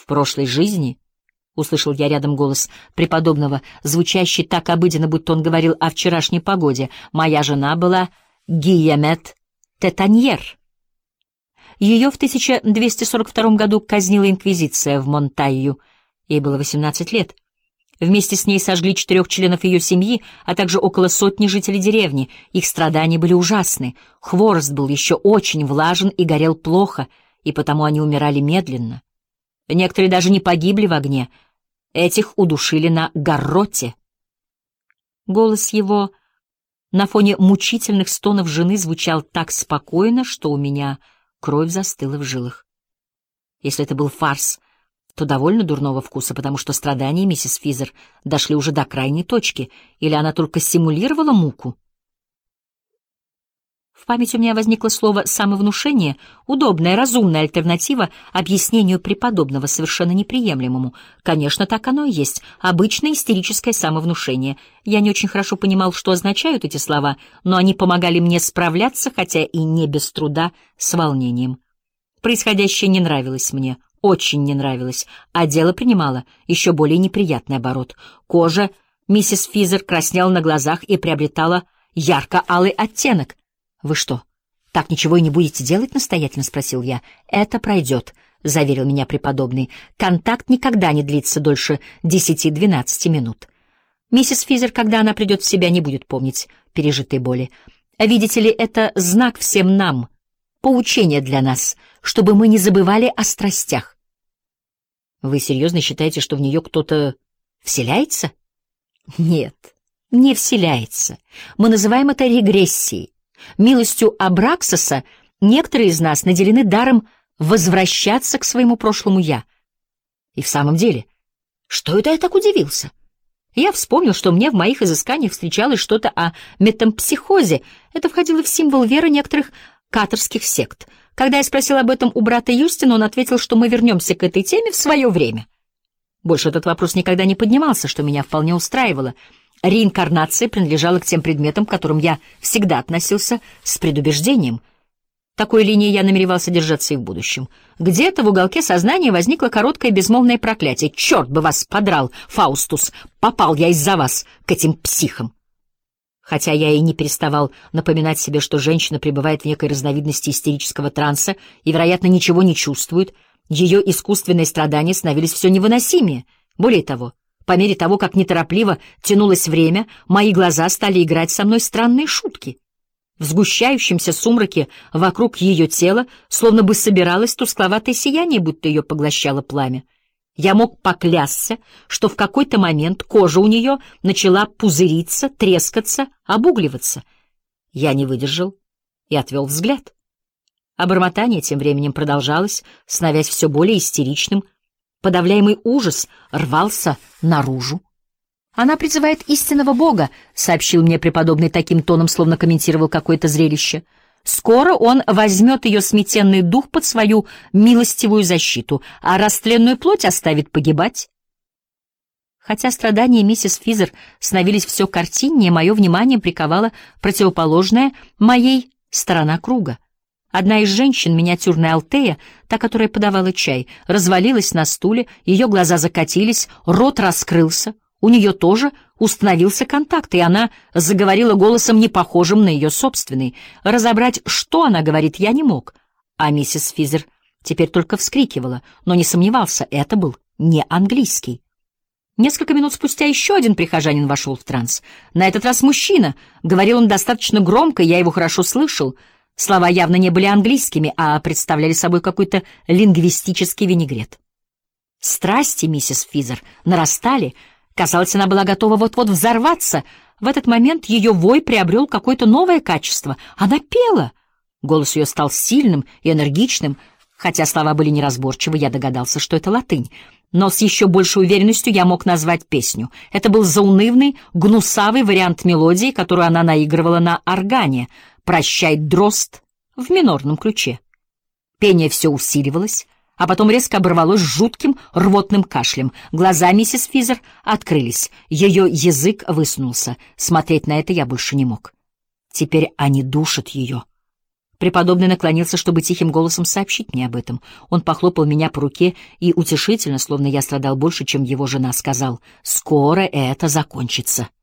В прошлой жизни, — услышал я рядом голос преподобного, звучащий так обыденно, будто он говорил о вчерашней погоде, моя жена была Гийомет Тетаньер. Ее в 1242 году казнила инквизиция в Монтайю. Ей было 18 лет. Вместе с ней сожгли 4 членов ее семьи, а также около сотни жителей деревни. Их страдания были ужасны. Хворост был еще очень влажен и горел плохо, и потому они умирали медленно. Некоторые даже не погибли в огне. Этих удушили на гарроте. Голос его на фоне мучительных стонов жены звучал так спокойно, что у меня кровь застыла в жилах. Если это был фарс, то довольно дурного вкуса, потому что страдания миссис Физер дошли уже до крайней точки, или она только симулировала муку. В памяти у меня возникло слово «самовнушение», удобная, разумная альтернатива объяснению преподобного, совершенно неприемлемому. Конечно, так оно и есть, обычное истерическое самовнушение. Я не очень хорошо понимал, что означают эти слова, но они помогали мне справляться, хотя и не без труда, с волнением. Происходящее не нравилось мне, очень не нравилось, а дело принимало еще более неприятный оборот. Кожа миссис Физер краснела на глазах и приобретала ярко-алый оттенок. «Вы что, так ничего и не будете делать?» — настоятельно спросил я. «Это пройдет», — заверил меня преподобный. «Контакт никогда не длится дольше 10-12 минут. Миссис Физер, когда она придет в себя, не будет помнить пережитой боли. Видите ли, это знак всем нам, поучение для нас, чтобы мы не забывали о страстях». «Вы серьезно считаете, что в нее кто-то вселяется?» «Нет, не вселяется. Мы называем это регрессией. Милостью Абраксаса некоторые из нас наделены даром возвращаться к своему прошлому «я». И в самом деле, что это я так удивился? Я вспомнил, что мне в моих изысканиях встречалось что-то о метампсихозе. Это входило в символ веры некоторых каторских сект. Когда я спросил об этом у брата Юстина, он ответил, что мы вернемся к этой теме в свое время. Больше этот вопрос никогда не поднимался, что меня вполне устраивало. Реинкарнация принадлежала к тем предметам, к которым я всегда относился с предубеждением. Такой линии я намеревался держаться и в будущем. Где-то в уголке сознания возникло короткое безмолвное проклятие. «Черт бы вас подрал, Фаустус! Попал я из-за вас к этим психам!» Хотя я и не переставал напоминать себе, что женщина пребывает в некой разновидности истерического транса и, вероятно, ничего не чувствует, ее искусственные страдания становились все невыносимее. Более того, по мере того, как неторопливо тянулось время, мои глаза стали играть со мной странные шутки. В сгущающемся сумраке вокруг ее тела словно бы собиралось тускловатое сияние, будто ее поглощало пламя. Я мог поклясться, что в какой-то момент кожа у нее начала пузыриться, трескаться, обугливаться. Я не выдержал и отвел взгляд. А бормотание тем временем продолжалось, становясь все более истеричным. Подавляемый ужас рвался наружу. «Она призывает истинного Бога», — сообщил мне преподобный таким тоном, словно комментировал какое-то зрелище. «Скоро он возьмет ее сметенный дух под свою милостивую защиту, а растленную плоть оставит погибать». Хотя страдания миссис Физер становились все картиннее, мое внимание приковала противоположная моей сторона круга. Одна из женщин, миниатюрная Алтея, та, которая подавала чай, развалилась на стуле, ее глаза закатились, рот раскрылся, у нее тоже установился контакт, и она заговорила голосом, не похожим на ее собственный. Разобрать, что она говорит, я не мог, а миссис Физер теперь только вскрикивала, но не сомневался, это был не английский. Несколько минут спустя еще один прихожанин вошел в транс. На этот раз мужчина. Говорил он достаточно громко, я его хорошо слышал. Слова явно не были английскими, а представляли собой какой-то лингвистический винегрет. Страсти миссис Физер нарастали. Казалось, она была готова вот-вот взорваться. В этот момент ее вой приобрел какое-то новое качество. Она пела. Голос ее стал сильным и энергичным. Хотя слова были неразборчивы, я догадался, что это латынь. Но с еще большей уверенностью я мог назвать песню. Это был заунывный, гнусавый вариант мелодии, которую она наигрывала на органе. «Прощай, дрозд» в минорном ключе. Пение все усиливалось, а потом резко оборвалось жутким рвотным кашлем. Глаза миссис Физер открылись, ее язык высунулся. Смотреть на это я больше не мог. Теперь они душат ее. Преподобный наклонился, чтобы тихим голосом сообщить мне об этом. Он похлопал меня по руке и утешительно, словно я страдал больше, чем его жена, сказал: «Скоро это закончится».